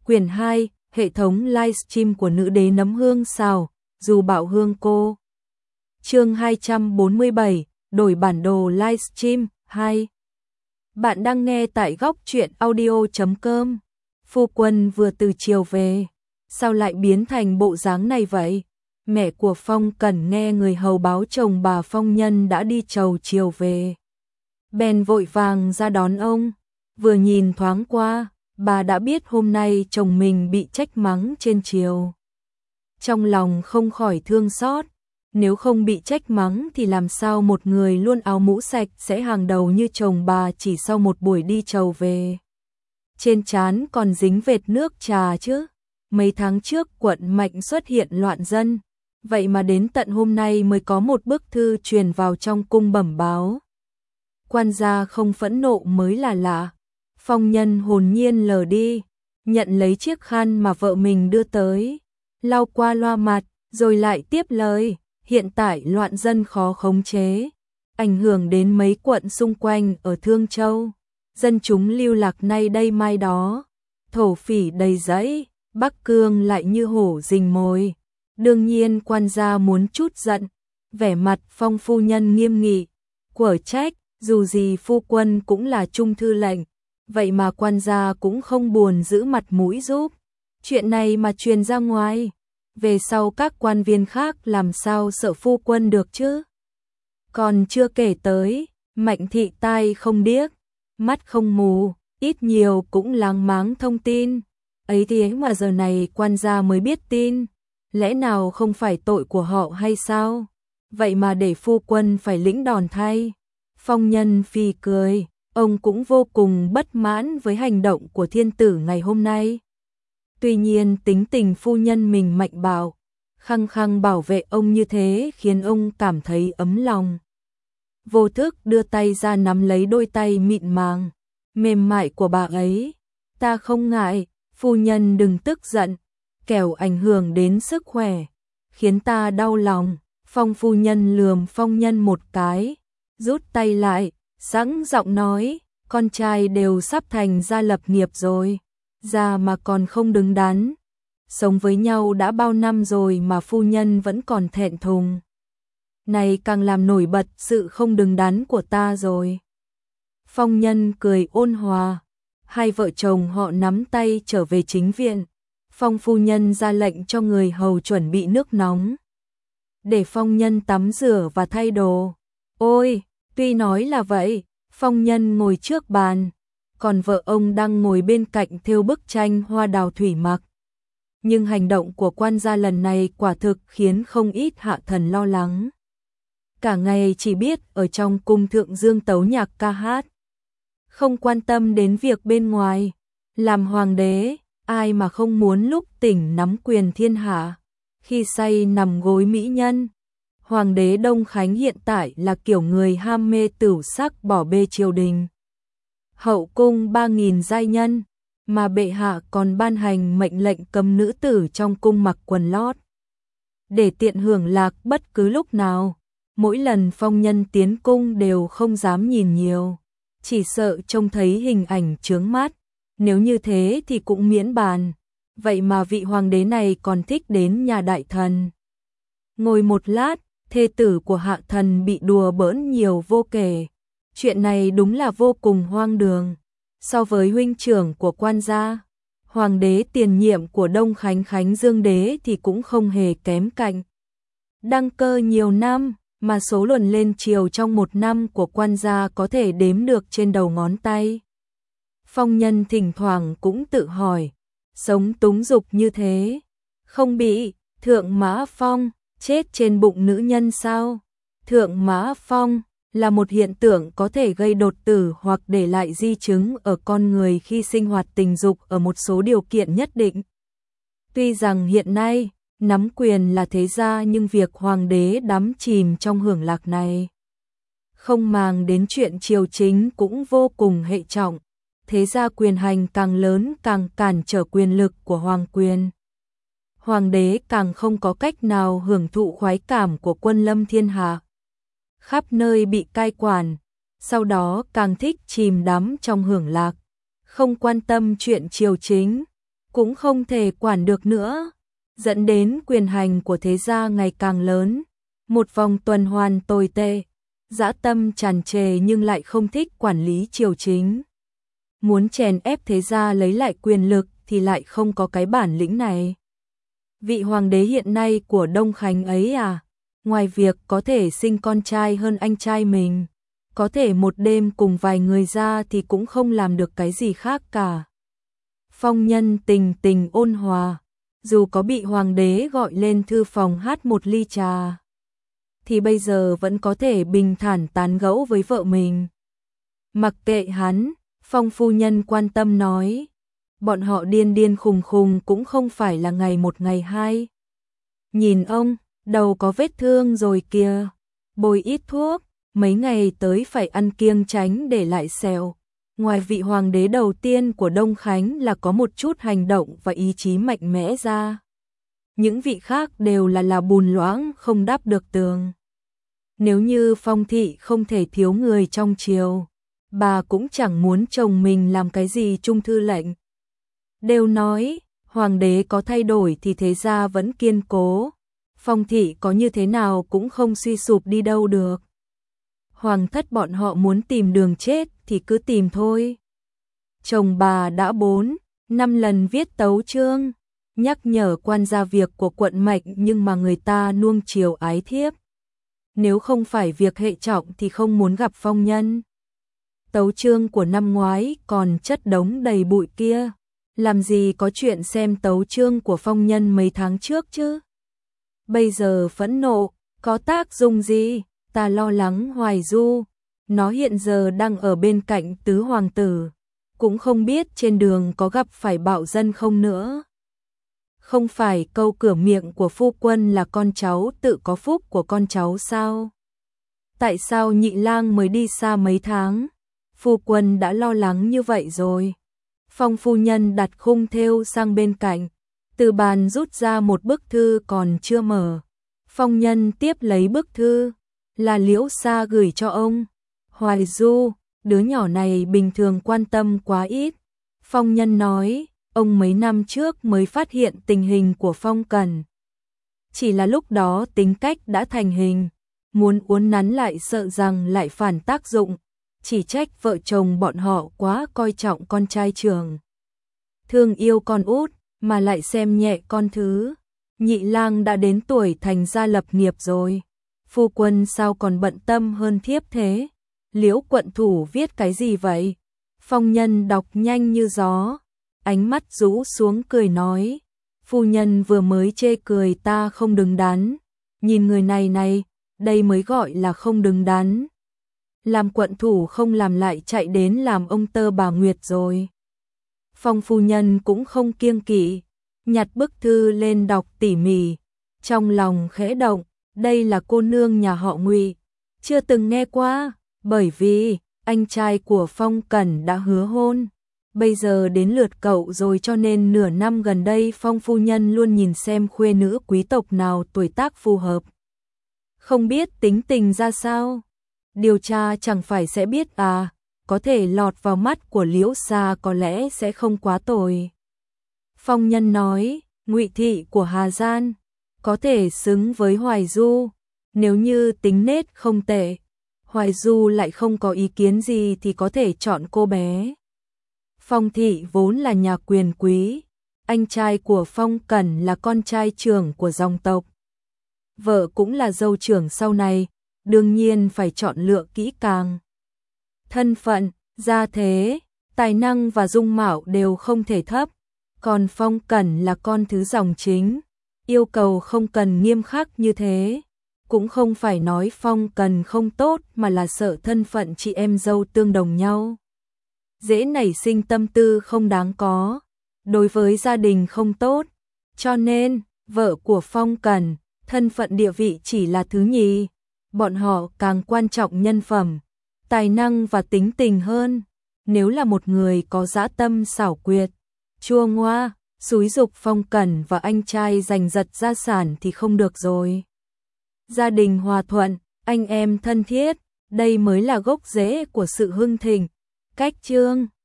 Quyển 2, hệ thống livestream của nữ đế nấm hương xào, dù bảo hương cô. Chương 247, đổi bản đồ livestream 2. Bạn đang nghe tại góc truyện audio.com. Phu quân vừa từ chiều về, sao lại biến thành bộ dáng này vậy? Mẹ của Phong Cẩn nghe người hầu báo chồng bà Phong Nhân đã đi chầu chiều về. Bèn vội vàng ra đón ông, vừa nhìn thoáng qua, bà đã biết hôm nay chồng mình bị trách mắng trên chiều. Trong lòng không khỏi thương xót, nếu không bị trách mắng thì làm sao một người luôn áo mũ sạch sẽ hàng đầu như chồng bà chỉ sau một buổi đi chầu về. Trên trán còn dính vệt nước trà chứ. Mấy tháng trước quận Mạnh xuất hiện loạn dân, vậy mà đến tận hôm nay mới có một bức thư truyền vào trong cung bẩm báo. Quan gia không phẫn nộ mới là lạ. Phong Nhân hồn nhiên lờ đi, nhận lấy chiếc khăn mà vợ mình đưa tới, lau qua loa mặt, rồi lại tiếp lời, hiện tại loạn dân khó khống chế, ảnh hưởng đến mấy quận xung quanh ở Thương Châu, dân chúng lưu lạc nay đây mai đó, thổ phỉ đầy dẫy, Bắc Cương lại như hổ rình mồi. Đương nhiên quan gia muốn chút giận, vẻ mặt Phong phu nhân nghiêm nghị, quở trách, dù gì phu quân cũng là trung thư lệnh, vậy mà quan gia cũng không buồn giữ mặt mũi giúp. Chuyện này mà truyền ra ngoài, về sau các quan viên khác làm sao sợ phu quân được chứ? Còn chưa kể tới, Mạnh thị tai không điếc, mắt không mù, ít nhiều cũng láng máng thông tin. Ấy thế mà giờ này quan gia mới biết tin, lẽ nào không phải tội của họ hay sao? Vậy mà để phu quân phải lĩnh đòn thay. Phong Nhân phì cười, ông cũng vô cùng bất mãn với hành động của thiên tử ngày hôm nay. Tuy nhiên tính tình phu nhân mình mạnh bạo, khăng khăng bảo vệ ông như thế khiến ông cảm thấy ấm lòng. Vô thức đưa tay ra nắm lấy đôi tay mịn màng, mềm mại của bà ấy. Ta không ngại, phu nhân đừng tức giận, kẻo ảnh hưởng đến sức khỏe, khiến ta đau lòng. Phong phu nhân lườm Phong Nhân một cái, rút tay lại, sẵn giọng nói, con trai đều sắp thành gia lập nghiệp rồi, già mà còn không đứng đắn. Sống với nhau đã bao năm rồi mà phu nhân vẫn còn thẹn thùng. Này càng làm nổi bật sự không đứng đắn của ta rồi. Phong Nhân cười ôn hòa, hai vợ chồng họ nắm tay trở về chính viện. Phong phu nhân ra lệnh cho người hầu chuẩn bị nước nóng, để Phong Nhân tắm rửa và thay đồ. Ôi, tuy nói là vậy, Phong Nhân ngồi trước bàn, còn vợ ông đang ngồi bên cạnh thêu bức tranh hoa đào thủy mặc. Nhưng hành động của quan gia lần này quả thực khiến không ít hạ thần lo lắng. Cả ngày chỉ biết ở trong cung thượng dương tấu nhạc ca hát, không quan tâm đến việc bên ngoài. Làm hoàng đế, ai mà không muốn lúc tỉnh nắm quyền thiên hạ, khi say nằm gối mỹ nhân. Hoàng đế Đông Khánh hiện tại là kiểu người ham mê tửu sắc bỏ bê triều đình. Hậu cung 3.000 giai nhân, mà bệ hạ còn ban hành mệnh lệnh cấm nữ tử trong cung mặc quần lót, để tiện hưởng lạc bất cứ lúc nào. Mỗi lần Phong Nhân tiến cung đều không dám nhìn nhiều, chỉ sợ trông thấy hình ảnh chướng mắt. Nếu như thế thì cũng miễn bàn. Vậy mà vị hoàng đế này còn thích đến nhà đại thần. Ngồi một lát, thê tử của hạ thần bị đùa bỡn nhiều vô kể. Chuyện này đúng là vô cùng hoang đường. So với huynh trưởng của quan gia, hoàng đế tiền nhiệm của Đông Khánh Khánh Dương Đế thì cũng không hề kém cạnh. Đăng cơ nhiều năm, mà số luân lên triều trong một năm của quan gia có thể đếm được trên đầu ngón tay. Phong Nhân thỉnh thoảng cũng tự hỏi, sống túng dục như thế, không bị Thượng Mã Phong chết trên bụng nữ nhân sao? Thượng Mã Phong là một hiện tượng có thể gây đột tử hoặc để lại di chứng ở con người khi sinh hoạt tình dục ở một số điều kiện nhất định. Tuy rằng hiện nay nắm quyền là thế gia, nhưng việc hoàng đế đắm chìm trong hưởng lạc này, không màng đến chuyện triều chính cũng vô cùng hệ trọng. Thế gia quyền hành càng lớn càng cản trở quyền lực của hoàng quyền. Hoàng đế càng không có cách nào hưởng thụ khoái cảm của quân lâm thiên hạ, khắp nơi bị cai quản, sau đó càng thích chìm đắm trong hưởng lạc, không quan tâm chuyện triều chính. cũng không thể quản được nữa, dẫn đến quyền hành của thế gia ngày càng lớn, một vòng tuần hoàn tồi tệ, dã tâm tràn trề nhưng lại không thích quản lý triều chính. Muốn chèn ép thế gia lấy lại quyền lực thì lại không có cái bản lĩnh này. Vị hoàng đế hiện nay của Đông Khánh ấy à, ngoài việc có thể sinh con trai hơn anh trai mình, có thể một đêm cùng vài người ra thì cũng không làm được cái gì khác cả. Phong Nhân tình tình ôn hòa, dù có bị hoàng đế gọi lên thư phòng hát một ly trà, thì bây giờ vẫn có thể bình thản tán gẫu với vợ mình. Mặc kệ hắn, Phong phu nhân quan tâm nói, bọn họ điên điên khùng khùng cũng không phải là ngày một ngày hai. Nhìn ông, đầu có vết thương rồi kìa, bôi ít thuốc, mấy ngày tới phải ăn kiêng tránh để lại sẹo. Ngoài vị hoàng đế đầu tiên của Đông Khánh là có một chút hành động và ý chí mạnh mẽ ra, những vị khác đều là bùn loãng không đắp được tường. Nếu như Phong thị không thể thiếu người trong triều, bà cũng chẳng muốn chồng mình làm cái gì trung thư lệnh. Đều nói, hoàng đế có thay đổi thì thế gia vẫn kiên cố, Phong thị có như thế nào cũng không suy sụp đi đâu được. Hoàng thất bọn họ muốn tìm đường chết thì cứ tìm thôi. Chồng bà đã 4-5 lần viết tấu chương, nhắc nhở quan gia việc của quận Mạch nhưng mà người ta nuông chiều ái thiếp. Nếu không phải việc hệ trọng thì không muốn gặp Phong Nhân. Tấu chương của năm ngoái còn chất đống đầy bụi kia, làm gì có chuyện xem tấu chương của Phong Nhân mấy tháng trước chứ. Bây giờ phẫn nộ, có tác dụng gì? Ta lo lắng Hoài Du, nó hiện giờ đang ở bên cạnh tứ hoàng tử, cũng không biết trên đường có gặp phải bạo dân không nữa. Không phải câu cửa miệng của phu quân là con cháu tự có phúc của con cháu sao? Tại sao Nhị lang mới đi xa mấy tháng, phu quân đã lo lắng như vậy rồi? Phong phu nhân đặt khung thêu sang bên cạnh, từ bàn rút ra một bức thư còn chưa mở. Phong Nhân tiếp lấy bức thư, là Liễu Sa gửi cho ông. Hoài Du, đứa nhỏ này bình thường quan tâm quá ít. Phong Nhân nói, ông mấy năm trước mới phát hiện tình hình của Phong Cẩn. Chỉ là lúc đó tính cách đã thành hình, muốn uốn nắn lại sợ rằng lại phản tác dụng, chỉ trách vợ chồng bọn họ quá coi trọng con trai trưởng. Thương yêu con út, mà lại xem nhẹ con thứ. Nhị lang đã đến tuổi thành gia lập nghiệp rồi. Phu quân sao còn bận tâm hơn thiếp thế? Liễu quận thủ viết cái gì vậy? Phong Nhân đọc nhanh như gió, ánh mắt rũ xuống cười nói, phu nhân vừa mới chê cười ta không đứng đắn, nhìn người này này, đây mới gọi là không đứng đắn. Làm quận thủ không làm lại chạy đến làm ông tơ bà Nguyệt rồi. Phong phu nhân cũng không kiêng kỵ, nhặt bức thư lên đọc tỉ mỉ, trong lòng khẽ động, đây là cô nương nhà họ Ngụy, chưa từng nghe qua, bởi vì anh trai của Phong Cẩn đã hứa hôn, bây giờ đến lượt cậu rồi cho nên nửa năm gần đây Phong phu nhân luôn nhìn xem khuê nữ quý tộc nào tuổi tác phù hợp. Không biết tính tình ra sao, điều tra chẳng phải sẽ biết à, có thể lọt vào mắt của Liễu Sa có lẽ sẽ không quá tồi. Phong Nhân nói, Ngụy thị của Hà Gian có thể xứng với Hoài Du, nếu như tính nết không tệ, Hoài Du lại không có ý kiến gì thì có thể chọn cô bé. Phong thị vốn là nhà quyền quý, anh trai của Phong Cẩn là con trai trưởng của dòng tộc, vợ cũng là dâu trưởng sau này, đương nhiên phải chọn lựa kỹ càng. Thân phận, gia thế, tài năng và dung mạo đều không thể thấp, còn Phong Cẩn là con thứ dòng chính, yêu cầu không cần nghiêm khắc như thế. Cũng không phải nói Phong Cẩn không tốt mà là sợ thân phận chị em dâu tương đồng nhau, dễ nảy sinh tâm tư không đáng có, đối với gia đình không tốt, cho nên vợ của Phong Cẩn, thân phận địa vị chỉ là thứ nhì, bọn họ càng quan trọng nhân phẩm, tài năng và tính tình hơn. Nếu là một người có dã tâm xảo quyệt, chua ngoa, xúi giục Phong Cẩn và anh trai giành giật gia sản thì không được rồi. Gia đình hòa thuận, anh em thân thiết, đây mới là gốc rễ của sự hưng thịnh. Cách chương